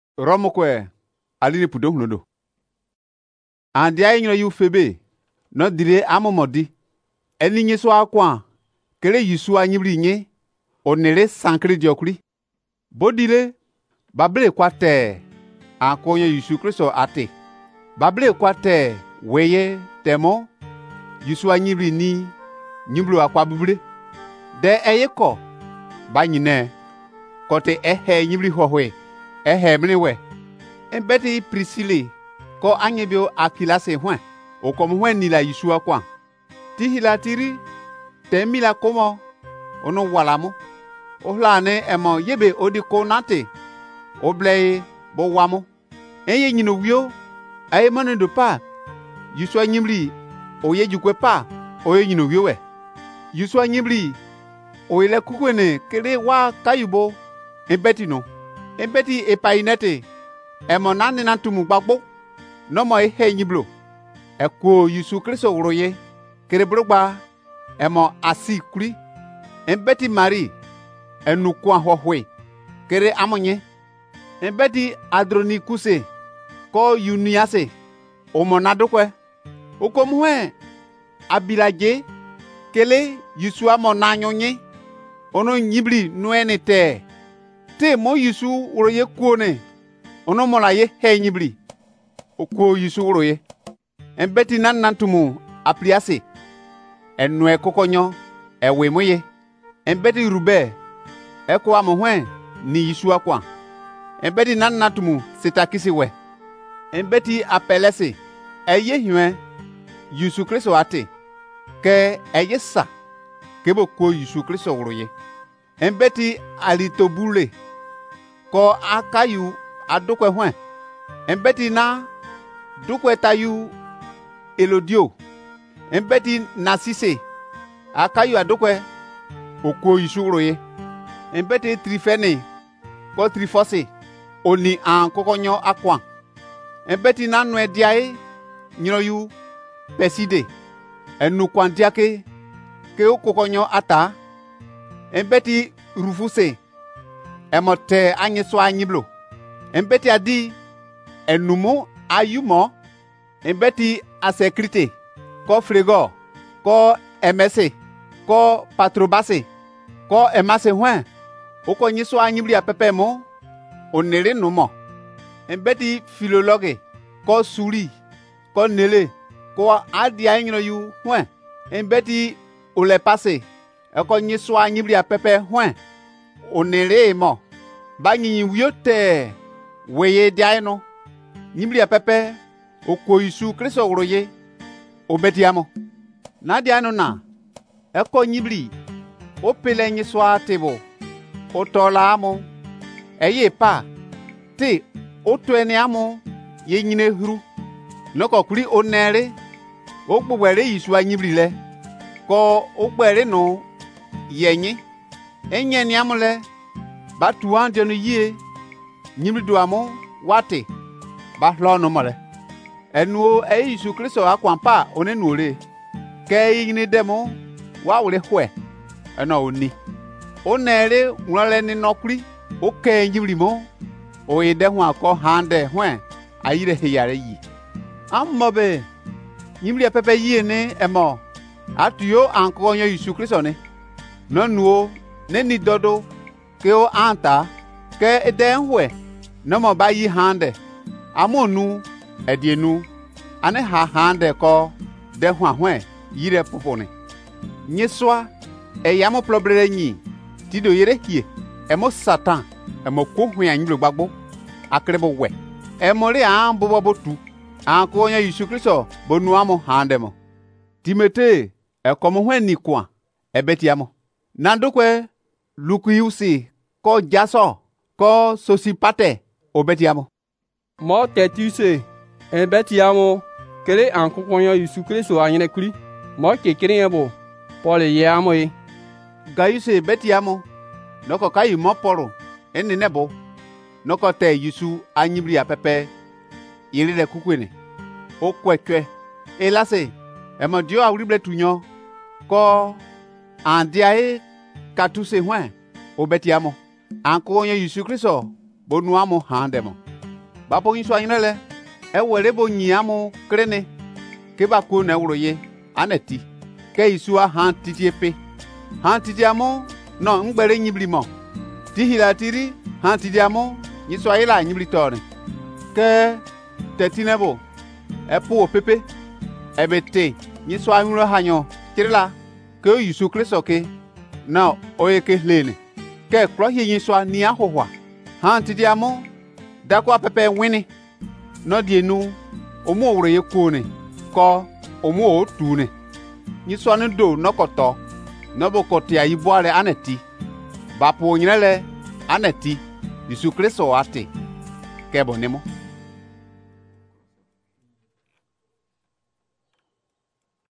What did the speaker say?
Romo kwe aline pudo hunodo. Andi ay nyino yu febe no dire amomodi. Eni nyeso akwa kele yisu anyibri nye onere sankri diokri. Bodile bable kwate akonyo Yesu Kristo ate. Bable kwate weye temo yisu anyibri ni nyiblu akwa bibli. De eyeko banyine kote ehe nyibli hohwe ehe mliwe. Embeti Priscille ko anyebio akilase hwen okom hwen nila Yesu akwa. Tihila tiri temila komo ono walamu. Ohlane emo yebe odi konate oblei bo wamo. Eye nyino wio aye manu do pa Yesu anyibli oye jukwe pa oye nyino wio we. Yesu anyibli oyele kukwene kele wa kayubo embeti no. Embeti epainete emo nane nantumu gbagbo nomo ehe nyiblo. Eko Yesu Kristo uroye kele brogba emo asi kuri. Embeti Mari enukwa hohwe kele amonye. Embeti Adronikuse ko Yuniase omonadokwe. Okomwe abilaje kele Yesu amonanyonye ono nyibli nuene te mo Yesu uroye kuone ono mola ye he nyibli okwo Yesu uroye. Embeti nanantumu apliase enwe kokonyo ewe moye. Embeti Rube eko amohwen ni Yesu akwa. Embeti nanantumu sitakisi we. Embeti Apelese eye hiwe Yesu Kristo ate ke eye sa kebo kwo Yesu Kristo uroye. Embeti Alitobule ko akayu adokwe hwen. Embeti na dokwe tayu Elodio. Embeti Nasise akayu adokwe okwo Yesu uroye. Embeti Trifene ko Trifose oni an kokonyo akwa. Embeti na nwe diae nyinoyu Peside enu kwandiake ke okokonyo ata. Embeti Rufuse emote anyeso anyiblo. Embeti adi enumu ayumo. Embeti Asekrite ko Frego ko Emese ko Patrobase ko Emase hwen oko nyeso anyibli apepe mo onere numo. Embeti Filologe ko Suri ko Nele ko adi anyino yu hwen. Embeti Olepase eko nyeso anyibli apepe hwen onere mo. Banyi wiote weye diaino nyibli apepe okwo Yesu Kristo uroye obetiamo. Na diano na eko nyibli opele nyeso atebo otola amo eye pa te otwene amo ye nyine huru noko kuri onere ogbowere Yesu anyibli le ko ogbere no yenye enye ni amule batuan de no yie nyibli do amo wate ba hlo no mole enu Yesu Kristo akwampa onenuore ke yini demo wa wole hwe eno oni onere unale ni nokuri oke nyibli mo oyede hu akọ hande hwen ayire heyare yi amobe nyibli pepe yi ni emo atuyo anko nyo Yesu Kristo ni nonuo ne ni dodo ke o anta ke ede hwe no mo ba yi hande amonu edienu ane ha hande ko de hu ahwen yire popone nyeswa eyamo problere nyi tido yere hie emo Satan emo ko hu anyiblo gbagbo akrebo we emo re an bobo botu an ko nya Yesu Kristo bonu amo handemo Timete ekomo hwen ni kwa ebetiamo nandokwe Lukiusi ko Jaso ko Sosipate obetiamo mo tetuse ebetiamo kele an kokonyo Yesu Kristo anyine kuri mo kekere yebo Paul yamo e Gayuse betiamo noko kayi mo poro eni nebo noko te Yesu anyibli apepe yirire kukwene okwekwe elase emodio awrible tunyo ko andiae katuse hwen obetiamo anko onye Yesu Kristo bonu amo handemo ba po yisu anyina le e were bo nyiamu krene ke ba ko na wroye aneti ke yisu a han titiepe han titiamu no ngbere nyibli mo ti hilatiri han titiamu yisu ayila nyibli tore ke tetinebo e po pepe e bete yisu anyuro hanyo tirila ke yisu kristo ke na oye ke lene ke kro hi yisu ani ahohwa han titiamu dakwa pepe wini no dienu omu owroye kone ko omu otune yisu anu do nokoto no bokoti ayiboare aneti bapo nyinele aneti yisu kristo ate ke bonemo